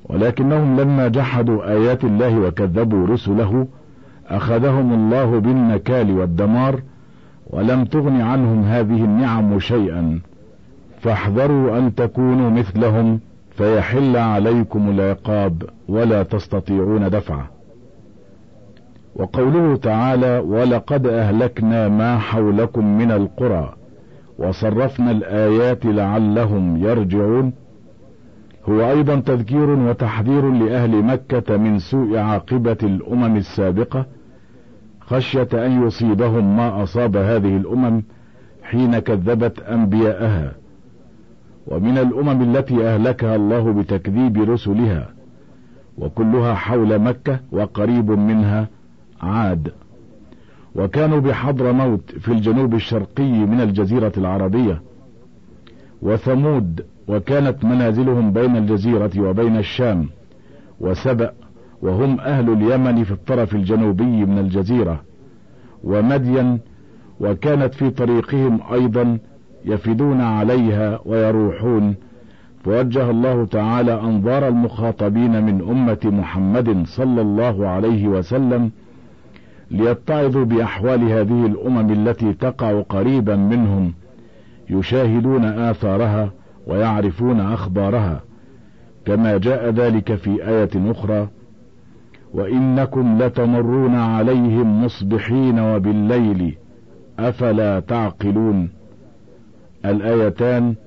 ولكنهم لما جحدوا آيات الله وكذبوا رسله أخذهم الله بالنكال والدمار، ولم تغن عنهم هذه النعم شيئا، فاحذروا أن تكونوا مثلهم فيحل عليكم العقاب ولا تستطيعون دفعه. وقوله تعالى: ولقد أهلكنا ما حولكم من القرى وصرفنا الآيات لعلهم يرجعون، هو أيضا تذكير وتحذير لأهل مكة من سوء عاقبة الأمم السابقة، خشية أن يصيبهم ما أصاب هذه الأمم حين كذبت أنبياءها. ومن الأمم التي أهلكها الله بتكذيب رسلها، وكلها حول مكة وقريب منها عاد، وكانوا بحضرموت في الجنوب الشرقي من الجزيرة العربية، وثمود وكانت منازلهم بين الجزيرة وبين الشام، وسبأ وهم أهل اليمن في الطرف الجنوبي من الجزيرة، ومدين وكانت في طريقهم أيضا يفدون عليها ويروحون. فوجه الله تعالى أنظار المخاطبين من أمة محمد صلى الله عليه وسلم ليتعظوا بأحوال هذه الأمم التي تقع قريبا منهم، يشاهدون آثارها ويعرفون أخبارها، كما جاء ذلك في آية أخرى: وإنكم لتمرون عليهم مصبحين وبالليل أفلا تعقلون. الآيتان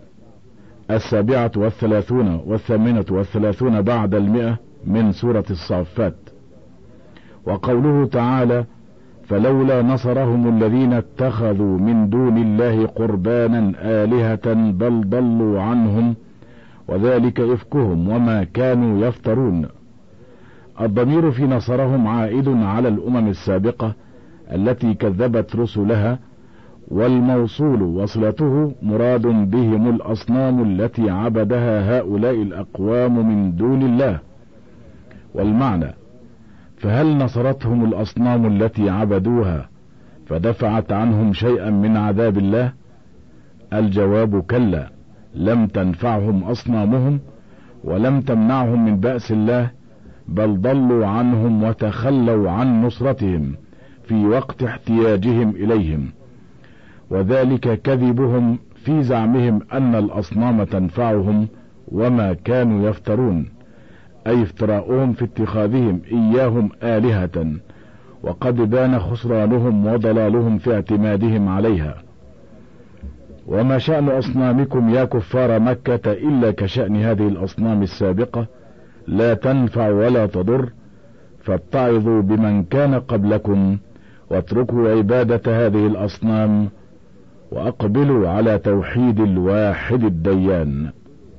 37 و38 بعد 100 من سورة الصافات. وقوله تعالى: فلولا نصرهم الذين اتخذوا من دون الله قربانا آلهة بل ضلوا عنهم وذلك إفكهم وما كانوا يفترون. الضمير في نصرهم عائد على الأمم السابقة التي كذبت رسلها، والموصول وصلته مراد بهم الأصنام التي عبدها هؤلاء الأقوام من دون الله. والمعنى: فهل نصرتهم الأصنام التي عبدوها فدفعت عنهم شيئا من عذاب الله؟ الجواب: كلا، لم تنفعهم أصنامهم ولم تمنعهم من بأس الله، بل ضلوا عنهم وتخلوا عن نصرتهم في وقت احتياجهم إليهم، وذلك كذبهم في زعمهم أن الأصنام تنفعهم وما كانوا يفترون، أي افتراؤهم في اتخاذهم إياهم آلهة، وقد بان خسرانهم وضلالهم في اعتمادهم عليها. وما شأن أصنامكم يا كفار مكة إلا كشأن هذه الأصنام السابقة، لا تنفع ولا تضر، فاتعظوا بمن كان قبلكم واتركوا عبادة هذه الأصنام وأقبلوا على توحيد الواحد الديان.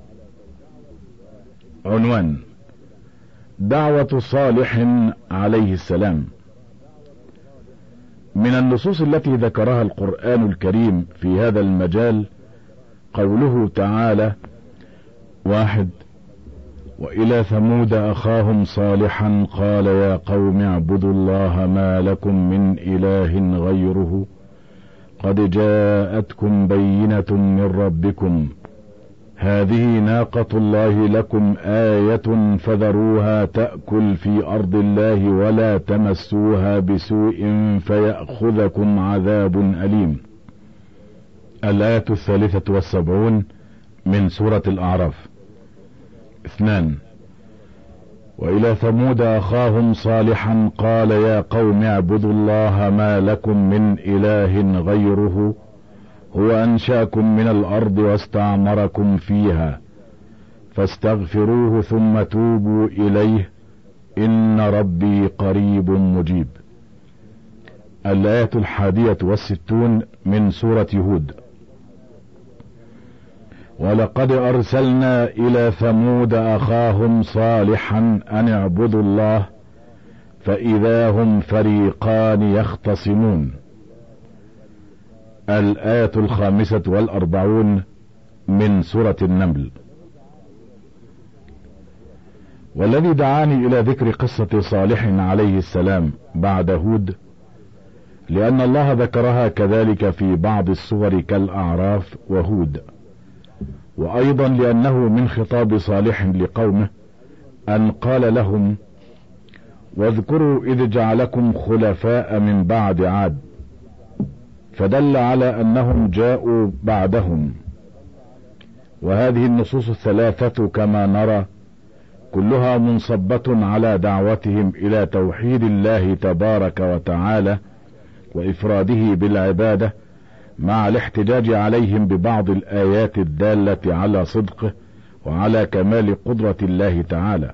عنوان: دعوة صالح عليه السلام. من النصوص التي ذكرها القرآن الكريم في هذا المجال قوله تعالى: 1. وإلى ثمود أخاهم صالحا قال يا قوم اعبدوا الله ما لكم من إله غيره قد جاءتكم بينة من ربكم هذه ناقة الله لكم آية فذروها تأكل في أرض الله ولا تمسوها بسوء فيأخذكم عذاب أليم. الآية 73 من سورة الأعراف. 2. وإلى ثمود أخاهم صالحا قال يا قوم اعبدوا الله ما لكم من إله غيره هو أنشأكم من الأرض واستعمركم فيها فاستغفروه ثم توبوا إليه إن ربي قريب مجيب. الآية 61 من سورة هود. ولقد أرسلنا إلى ثمود أخاهم صالحا أن اعبدوا الله فإذا هم فريقان يختصمون. الآية 45 من سورة النمل. والذي دعاني إلى ذكر قصة صالح عليه السلام بعد هود لأن الله ذكرها كذلك في بعض السور كالأعراف وهود، وأيضا لأنه من خطاب صالح لقومه أن قال لهم: واذكروا إذ جعلكم خلفاء من بعد عاد، فدل على أنهم جاءوا بعدهم. وهذه النصوص الثلاثة كما نرى كلها منصبة على دعوتهم إلى توحيد الله تبارك وتعالى وإفراده بالعبادة، مع الاحتجاج عليهم ببعض الآيات الدالة على صدقه وعلى كمال قدرة الله تعالى.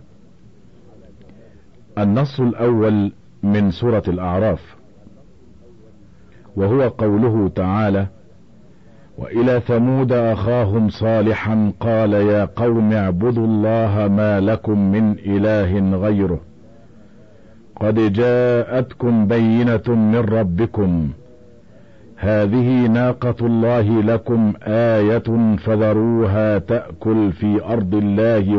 النص الأول من سورة الأعراف، وهو قوله تعالى: وإلى ثمود أخاهم صالحا قال يا قوم اعبدوا الله ما لكم من إله غيره قد جاءتكم بينة من ربكم هذه ناقة الله لكم آية فذروها تأكل في أرض الله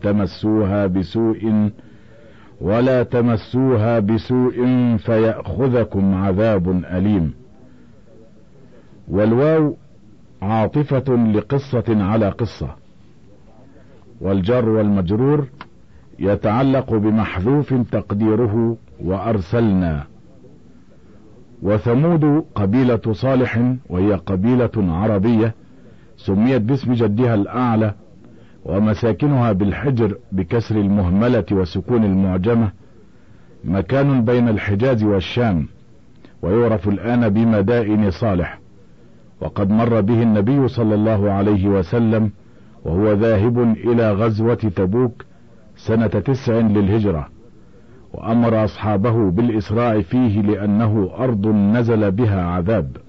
ولا تمسوها بسوء فيأخذكم عذاب أليم. والواو عاطفة لقصة على قصة، والجر والمجرور يتعلق بمحذوف تقديره وأرسلنا. وثمود قبيلة صالح، وهي قبيلة عربية سميت باسم جدها الأعلى، ومساكنها بالحجر بكسر المهملة وسكون المعجمة، مكان بين الحجاز والشام، ويعرف الآن بمدائن صالح. وقد مر به النبي صلى الله عليه وسلم وهو ذاهب إلى غزوة تبوك سنة 9 للهجرة، وأمر أصحابه بالإسراع فيه لأنه أرض نزل بها عذاب.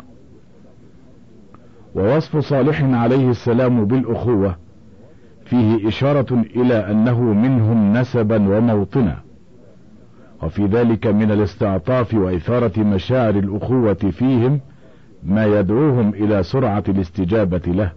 ووصف صالح عليه السلام بالأخوة فيه إشارة إلى أنه منهم نسبا وموطنا، وفي ذلك من الاستعطاف وإثارة مشاعر الأخوة فيهم ما يدعوهم إلى سرعة الاستجابة له.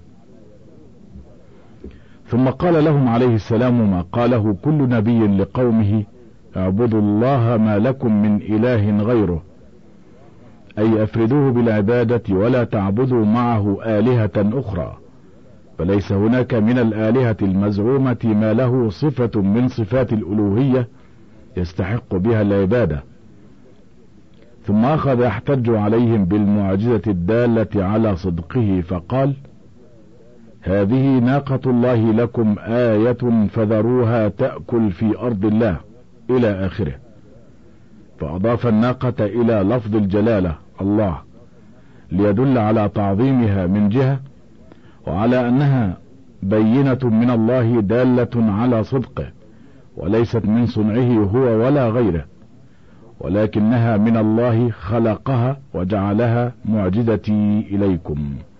ثم قال لهم عليه السلام ما قاله كل نبي لقومه: اعبدوا الله ما لكم من إله غيره، أي أفردوه بالعبادة ولا تعبدوا معه آلهة أخرى، فليس هناك من الآلهة المزعومة ما له صفة من صفات الألوهية يستحق بها العبادة. ثم أخذ يحتج عليهم بالمعجزة الدالة على صدقه فقال: هذه ناقة الله لكم آية فذروها تأكل في أرض الله إلى آخره، فأضاف الناقة إلى لفظ الجلالة الله ليدل على تعظيمها من جهة، وعلى أنها بينة من الله دالة على صدقه، وليست من صنعه هو ولا غيره، ولكنها من الله خلقها وجعلها معجزتي إليكم.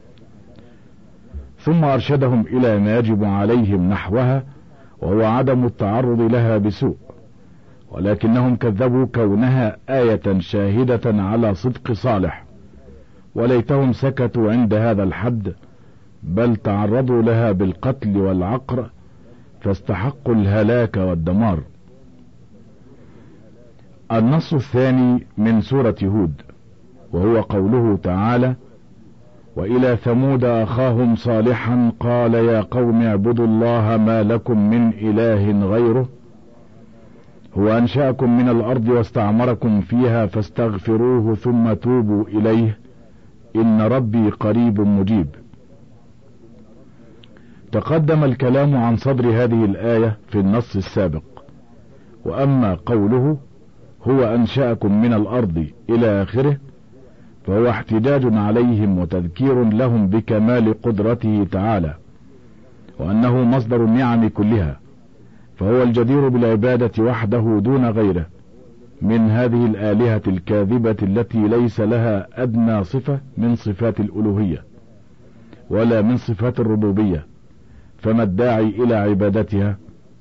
ثم أرشدهم إلى ما يجب عليهم نحوها، وهو عدم التعرض لها بسوء، ولكنهم كذبوا كونها آية شاهدة على صدق صالح، وليتهم سكتوا عند هذا الحد، بل تعرضوا لها بالقتل والعقر فاستحقوا الهلاك والدمار. النص الثاني من سورة هود، وهو قوله تعالى: وإلى ثمود أخاهم صالحا قال يا قوم اعبدوا الله ما لكم من إله غيره هو أنشأكم من الأرض واستعمركم فيها فاستغفروه ثم توبوا إليه إن ربي قريب مجيب. تقدم الكلام عن صدر هذه الآية في النص السابق، وأما قوله هو أنشأكم من الأرض إلى آخره فهو احتجاج عليهم وتذكير لهم بكمال قدرته تعالى، وأنه مصدر النعم كلها، فهو الجدير بالعبادة وحده دون غيره من هذه الآلهة الكاذبة التي ليس لها أدنى صفة من صفات الألوهية ولا من صفات الربوبية، فما الداعي إلى عبادتها؟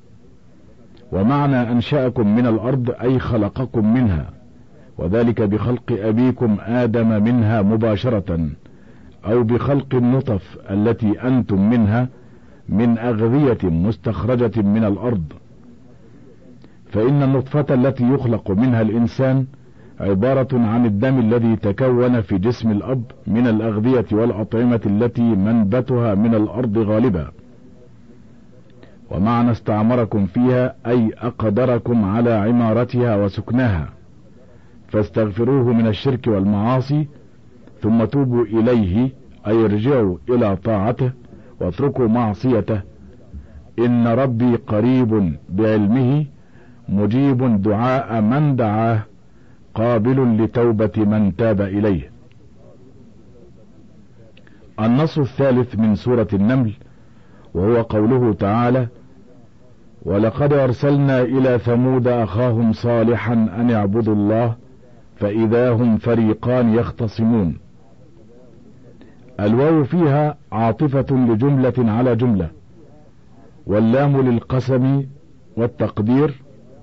ومعنى أنشأكم من الأرض أي خلقكم منها، وذلك بخلق أبيكم آدم منها مباشرة، أو بخلق النطف التي أنتم منها من أغذية مستخرجة من الأرض. فإن النطفة التي يخلق منها الإنسان عبارة عن الدم الذي تكون في جسم الأب من الأغذية والأطعمة التي منبتها من الأرض غالبا. ومعنى استعمركم فيها أي أقدركم على عمارتها وسكنها، فاستغفروه من الشرك والمعاصي ثم توبوا إليه أي ارجعوا إلى طاعته واتركوا معصيته. إن ربي قريب بعلمه مجيب دعاء من دعاه قابل لتوبة من تاب إليه. النص الثالث من سورة النمل وهو قوله تعالى: ولقد أرسلنا إلى ثمود أخاهم صالحا أن اعبدوا الله فإذا هم فريقان يختصمون. الواو فيها عاطفة لجملة على جملة، واللام للقسم والتقدير: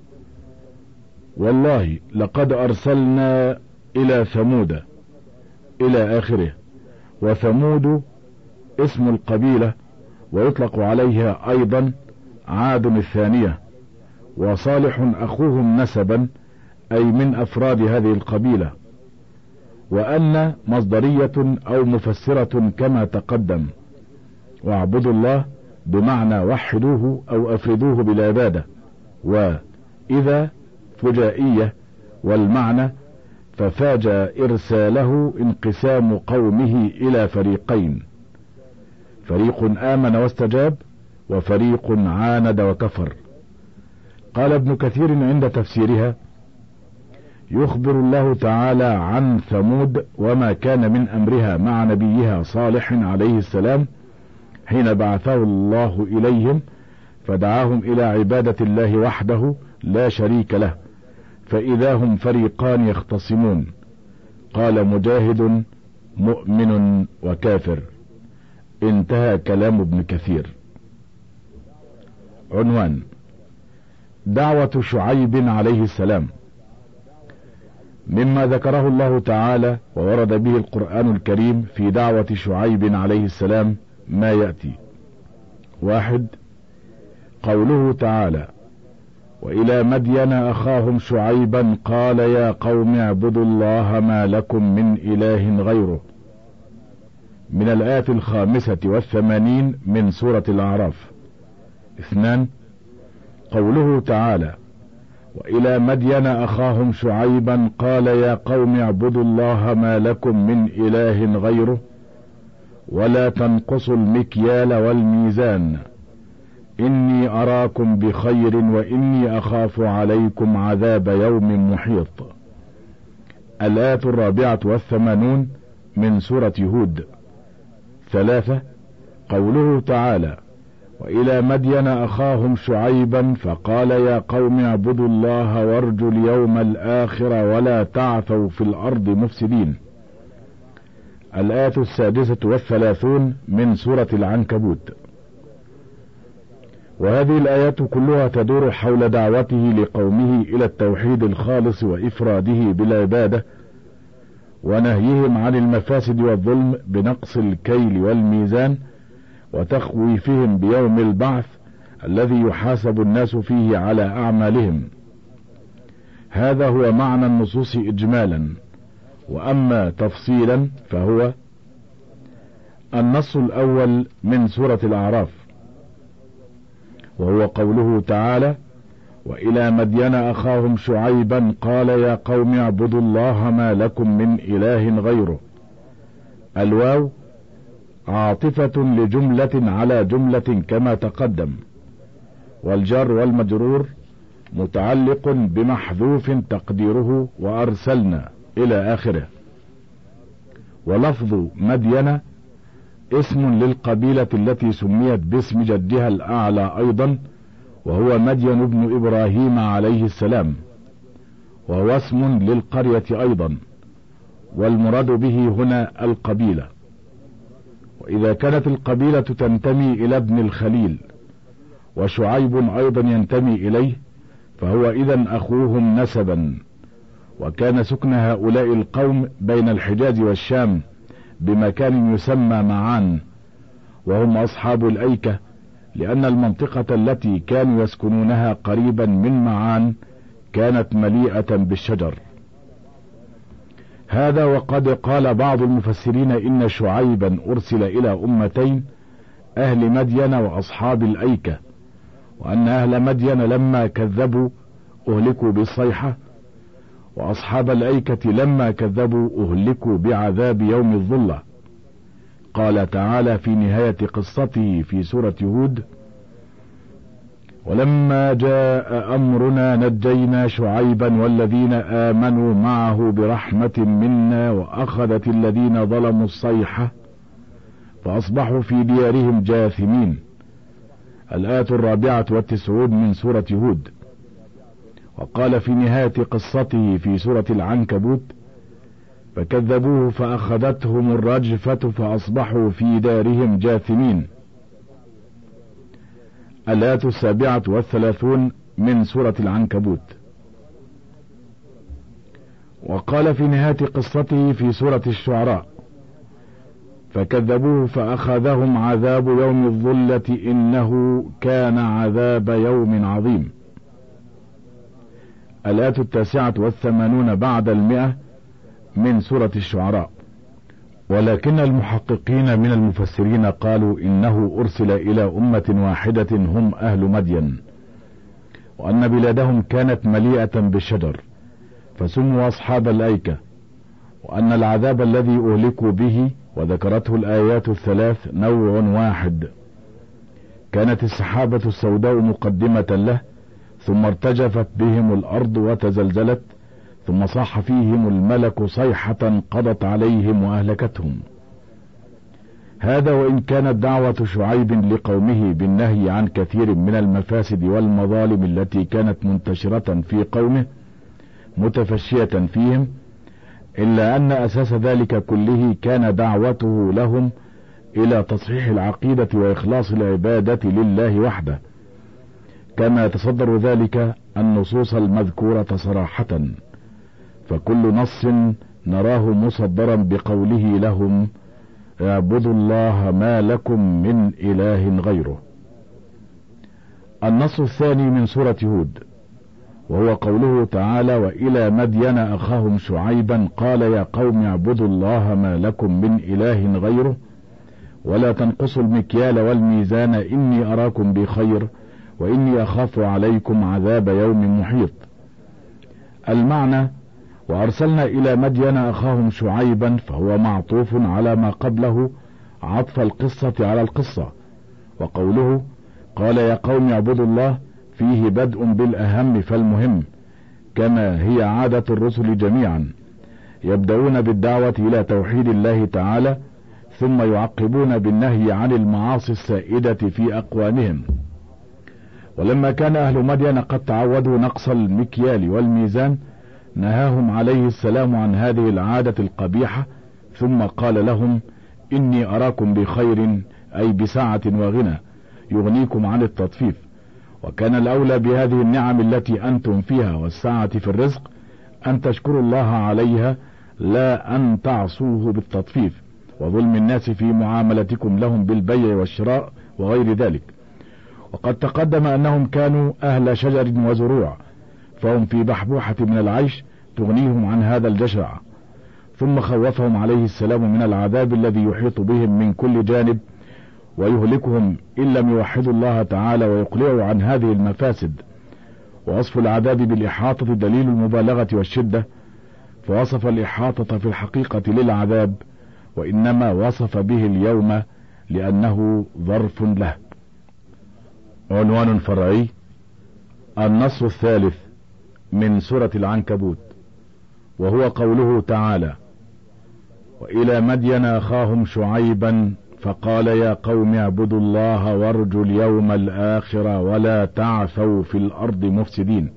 والله لقد أرسلنا إلى ثمود إلى آخره. وثمود اسم القبيلة ويطلق عليها أيضا عاد الثانية، وصالح أخوهم نسبا أي من أفراد هذه القبيلة. وأن مصدرية أو مفسرة كما تقدم، واعبدوا الله بمعنى وحدوه أو أفردوه بالعبادة، وإذا فجائية، والمعنى ففاجأ إرساله انقسام قومه إلى فريقين: فريق آمن واستجاب وفريق عاند وكفر. قال ابن كثير عند تفسيرها: يخبر الله تعالى عن ثمود وما كان من أمرها مع نبيها صالح عليه السلام حين بعثه الله إليهم فدعاهم إلى عبادة الله وحده لا شريك له، فإذا هم فريقان يختصمون. قال مجاهد: مؤمن وكافر. انتهى كلام ابن كثير. عنوان: دعوة شعيب عليه السلام. مما ذكره الله تعالى وورد به القرآن الكريم في دعوة شعيب عليه السلام ما يأتي: 1. قوله تعالى: وإلى مدين أخاهم شعيبا قال يا قوم اعبدوا الله ما لكم من إله غيره، من الآية 85 من سورة الأعراف. 2. قوله تعالى: وإلى مدين أخاهم شعيبا قال يا قوم اعبدوا الله ما لكم من إله غيره ولا تنقصوا المكيال والميزان إني أراكم بخير وإني أخاف عليكم عذاب يوم محيط. الآية 84 من سورة هود. 3. قوله تعالى: وإلى مدين أخاهم شعيبا فقال يا قوم اعبدوا الله وارجوا اليوم الآخر ولا تعثوا في الأرض مفسدين. الآية 36 من سورة العنكبوت. وهذه الآيات كلها تدور حول دعوته لقومه إلى التوحيد الخالص وإفراده بالعبادة، ونهيهم عن المفاسد والظلم بنقص الكيل والميزان، وتخويفهم بيوم البعث الذي يحاسب الناس فيه على أعمالهم. هذا هو معنى النصوص إجمالا. وأما تفصيلا فهو: النص الأول من سورة الأعراف وهو قوله تعالى: وإلى مدين أخاهم شعيبا قال يا قوم اعبدوا الله ما لكم من إله غيره. الواو عاطفة لجملة على جملة كما تقدم، والجر والمجرور متعلق بمحذوف تقديره وأرسلنا إلى آخره. ولفظ مدين اسم للقبيلة التي سميت باسم جدها الأعلى أيضا، وهو مدين ابن إبراهيم عليه السلام، وهو اسم للقرية أيضا، والمراد به هنا القبيلة. وإذا كانت القبيلة تنتمي إلى ابن الخليل وشعيب أيضا ينتمي إليه، فهو إذن أخوهم نسبا. وكان سكن هؤلاء القوم بين الحجاز والشام بمكان يسمى معان، وهم أصحاب الأيكة، لأن المنطقة التي كانوا يسكنونها قريبا من معان كانت مليئة بالشجر. هذا وقد قال بعض المفسرين إن شعيبا أرسل إلى أمتين، أهل مدين وأصحاب الأيكة، وأن أهل مدين لما كذبوا أهلكوا بالصيحة، وأصحاب الأيكة لما كذبوا أهلكوا بعذاب يوم الظلة. قال تعالى في نهاية قصته في سورة هود: ولما جاء أمرنا نجينا شعيبا والذين آمنوا معه برحمة منا وأخذت الذين ظلموا الصيحة فأصبحوا في ديارهم جاثمين. الآية 94 من سورة هود. وقال في نهاية قصته في سورة العنكبوت: فكذبوه فأخذتهم الرجفة فأصبحوا في دارهم جاثمين. الآية 37 من سورة العنكبوت. وقال في نهاية قصته في سورة الشعراء: فكذبوه فأخذهم عذاب يوم الظلة إنه كان عذاب يوم عظيم. الآية 89 بعد 100 من سورة الشعراء. ولكن المحققين من المفسرين قالوا إنه أرسل إلى أمة واحدة هم أهل مدين، وأن بلادهم كانت مليئة بالشجر فسموا أصحاب الأيكة، وأن العذاب الذي أهلكوا به وذكرته الآيات الثلاث نوع واحد. كانت السحابة السوداء مقدمة له، ثم ارتجفت بهم الأرض وتزلزلت، ثم صاح فيهم الملك صيحة قضت عليهم وأهلكتهم. هذا وإن كانت دعوة شعيب لقومه بالنهي عن كثير من المفاسد والمظالم التي كانت منتشرة في قومه متفشية فيهم، إلا أن أساس ذلك كله كان دعوته لهم إلى تصحيح العقيدة وإخلاص العبادة لله وحده، كما يتصدر ذلك النصوص المذكورة صراحة. فكل نص نراه مصدرا بقوله لهم: اعبدوا الله ما لكم من إله غيره. النص الثاني من سورة هود، وهو قوله تعالى: وإلى مدين أخاهم شعيبا قال يا قوم اعبدوا الله ما لكم من إله غيره ولا تنقصوا المكيال والميزان إني أراكم بخير وإني أخاف عليكم عذاب يوم محيط. المعنى: وأرسلنا إلى مدين أخاهم شعيبا، فهو معطوف على ما قبله عطف القصة على القصة. وقوله قال يا قوم اعبدوا الله فيه بدء بالأهم فالمهم، كما هي عادة الرسل جميعا، يبدأون بالدعوة إلى توحيد الله تعالى ثم يعقبون بالنهي عن المعاصي السائدة في أقوامهم. ولما كان أهل مدين قد تعودوا نقص المكيال والميزان نهاهم عليه السلام عن هذه العادة القبيحة، ثم قال لهم: إني أراكم بخير، أي بسعة وغنى يغنيكم عن التطفيف. وكان الأولى بهذه النعم التي أنتم فيها والسعة في الرزق أن تشكروا الله عليها، لا أن تعصوه بالتطفيف وظلم الناس في معاملتكم لهم بالبيع والشراء وغير ذلك. وقد تقدم أنهم كانوا أهل شجر وزروع، فهم في بحبوحة من العيش تغنيهم عن هذا الجشع. ثم خوفهم عليه السلام من العذاب الذي يحيط بهم من كل جانب ويهلكهم إن لم يوحدوا الله تعالى ويقلعوا عن هذه المفاسد. ووصف العذاب بالإحاطة دليل المبالغة والشدة، فوصف الإحاطة في الحقيقة للعذاب، وإنما وصف به اليوم لأنه ظرف له. عنوان فرعي: النص الثالث من سورة العنكبوت، وهو قوله تعالى: وإلى مدين أخاهم شعيبا فقال يا قوم اعبدوا الله وارجوا اليوم الآخر ولا تعثوا في الأرض مفسدين.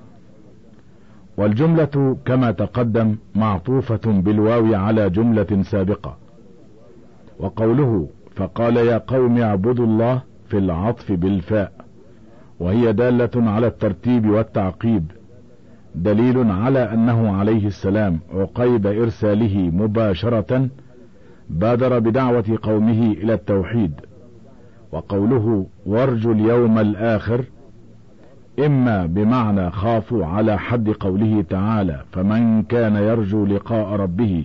والجملة كما تقدم معطوفة بالواو على جملة سابقة. وقوله فقال يا قوم اعبدوا الله في العطف بالفاء، وهي دالة على الترتيب والتعقيب، دليل على أنه عليه السلام عقيب إرساله مباشرة بادر بدعوة قومه إلى التوحيد. وقوله وارجوا اليوم الآخر إما بمعنى خافوا على حد قوله تعالى فمن كان يرجو لقاء ربه،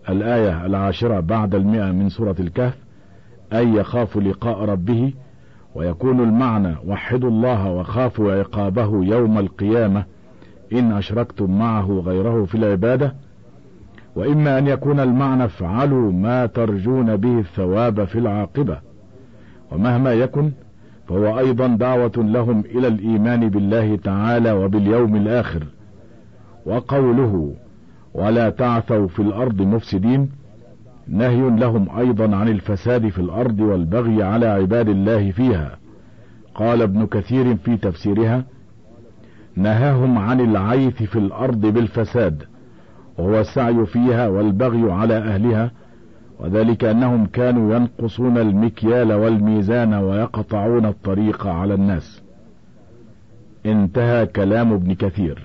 الآية 10 بعد 100 من سورة الكهف، أي يخاف لقاء ربه، ويكون المعنى وحدوا الله وخافوا عقابه يوم القيامة إن أشركتم معه غيره في العبادة، وإما أن يكون المعنى افعلوا ما ترجون به الثواب في العاقبة. ومهما يكن فهو أيضا دعوة لهم إلى الإيمان بالله تعالى وباليوم الآخر. وقوله ولا تعثوا في الأرض مفسدين نهي لهم أيضا عن الفساد في الأرض والبغي على عباد الله فيها. قال ابن كثير في تفسيرها نهاهم عن العيث في الأرض بالفساد، وهو السعي فيها والبغي على أهلها، وذلك أنهم كانوا ينقصون المكيال والميزان ويقطعون الطريق على الناس. انتهى كلام ابن كثير.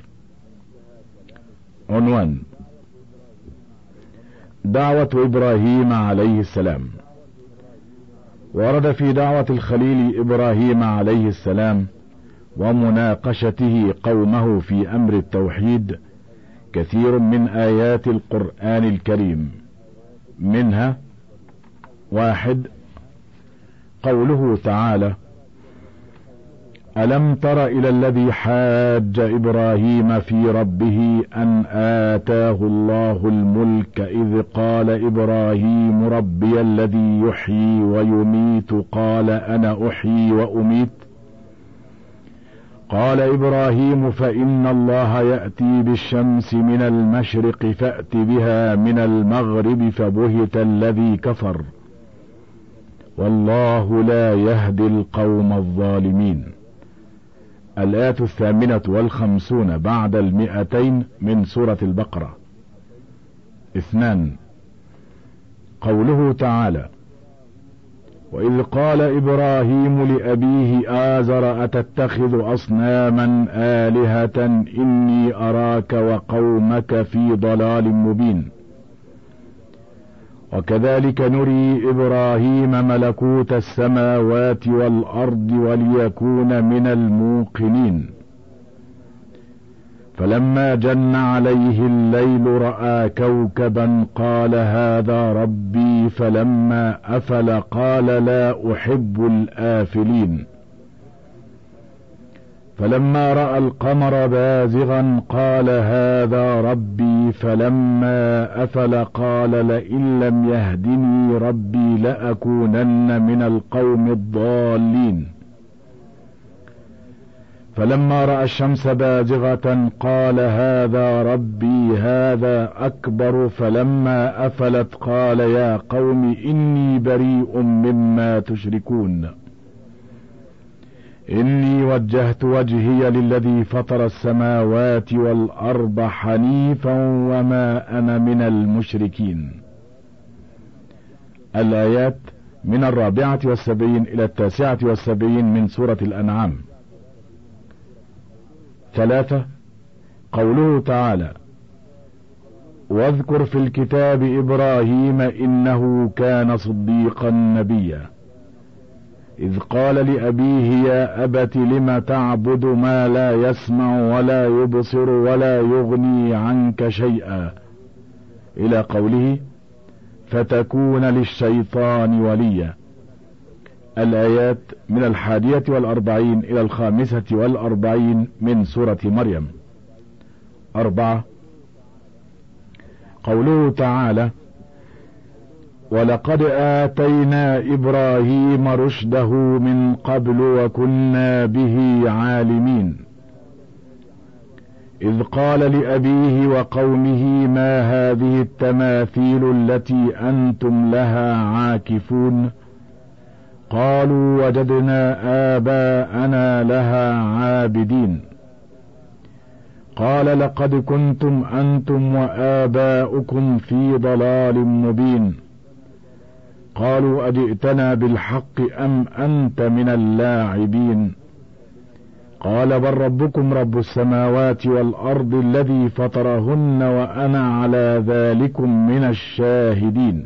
عنوان: دعوة إبراهيم عليه السلام. ورد في دعوة الخليل إبراهيم عليه السلام ومناقشته قومه في أمر التوحيد كثير من آيات القرآن الكريم، منها: 1. قوله تعالى: ألم تر إلى الذي حاج إبراهيم في ربه أن آتاه الله الملك إذ قال إبراهيم ربي الذي يحيي ويميت قال أنا أحيي وأميت. قال إبراهيم فإن الله يأتي بالشمس من المشرق فأت بها من المغرب فبهت الذي كفر والله لا يهدي القوم الظالمين. الآية 58 بعد 200 من سورة البقرة. 2. قوله تعالى: وإذ قال إبراهيم لأبيه آزر أتتخذ أصناما آلهة إني أراك وقومك في ضلال مبين. وكذلك نري إبراهيم ملكوت السماوات والأرض وليكون من الموقنين. فلما جن عليه الليل رأى كوكبا قال هذا ربي فلما أفل قال لا أحب الآفلين. فلما رأى القمر بازغا قال هذا ربي فلما أفل قال لئن لم يهدني ربي لأكونن من القوم الضالين. فلما رأى الشمس بازغة قال هذا ربي هذا أكبر فلما أفلت قال يا قوم إني بريء مما تشركون إني وجهت وجهي للذي فطر السماوات والأرض حنيفا وما أنا من المشركين. الآيات من 74 إلى 79 من سورة الأنعام. 3. قوله تعالى: واذكر في الكتاب إبراهيم إنه كان صديقا نبيا إذ قال لأبيه يا أبت لم تعبد ما لا يسمع ولا يبصر ولا يغني عنك شيئا إلى قوله فتكون للشيطان وليا. الآيات من 41 إلى 45 من سورة مريم. 4. قوله تعالى: ولقد آتينا إبراهيم رشده من قبل وكنا به عالمين إذ قال لأبيه وقومه ما هذه التماثيل التي أنتم لها عاكفون قالوا وجدنا آباءنا لها عابدين. قال لقد كنتم أنتم وآباؤكم في ضلال مبين. قالوا أجئتنا بالحق أم أنت من اللاعبين. قال بل ربكم رب السماوات والأرض الذي فطرهن وأنا على ذلكم من الشاهدين.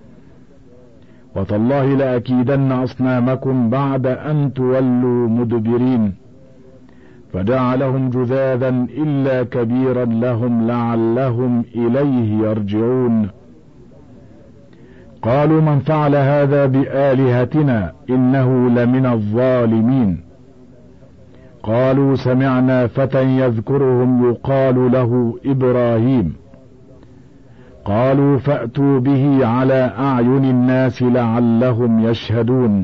وتالله لأكيدن أصنامكم بعد أن تولوا مدبرين. فجعلهم جذاذا إلا كبيرا لهم لعلهم إليه يرجعون. قالوا من فعل هذا بآلهتنا إنه لمن الظالمين. قالوا سمعنا فتى يذكرهم يقال له إبراهيم. قالوا فأتوا به على أعين الناس لعلهم يشهدون.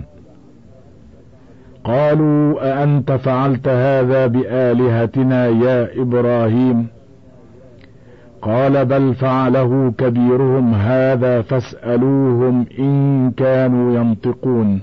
قالوا أأنت فعلت هذا بآلهتنا يا إبراهيم؟ قال بل فعله كبيرهم هذا فاسألوهم إن كانوا ينطقون.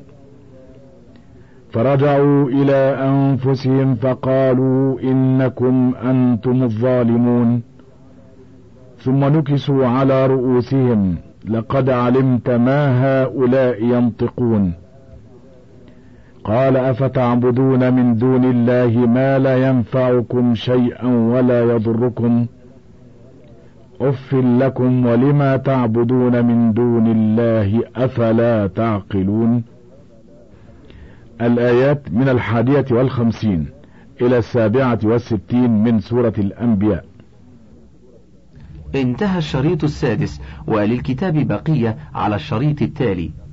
فرجعوا إلى أنفسهم فقالوا إنكم أنتم الظالمون. ثم نكسوا على رؤوسهم لقد علمت ما هؤلاء ينطقون. قال أفتعبدون من دون الله ما لا ينفعكم شيئا ولا يضركم أف لكم ولما تعبدون من دون الله أفلا تعقلون. الآيات من 51 إلى 67 من سورة الأنبياء. انتهى الشريط السادس، وللكتاب بقية على الشريط التالي.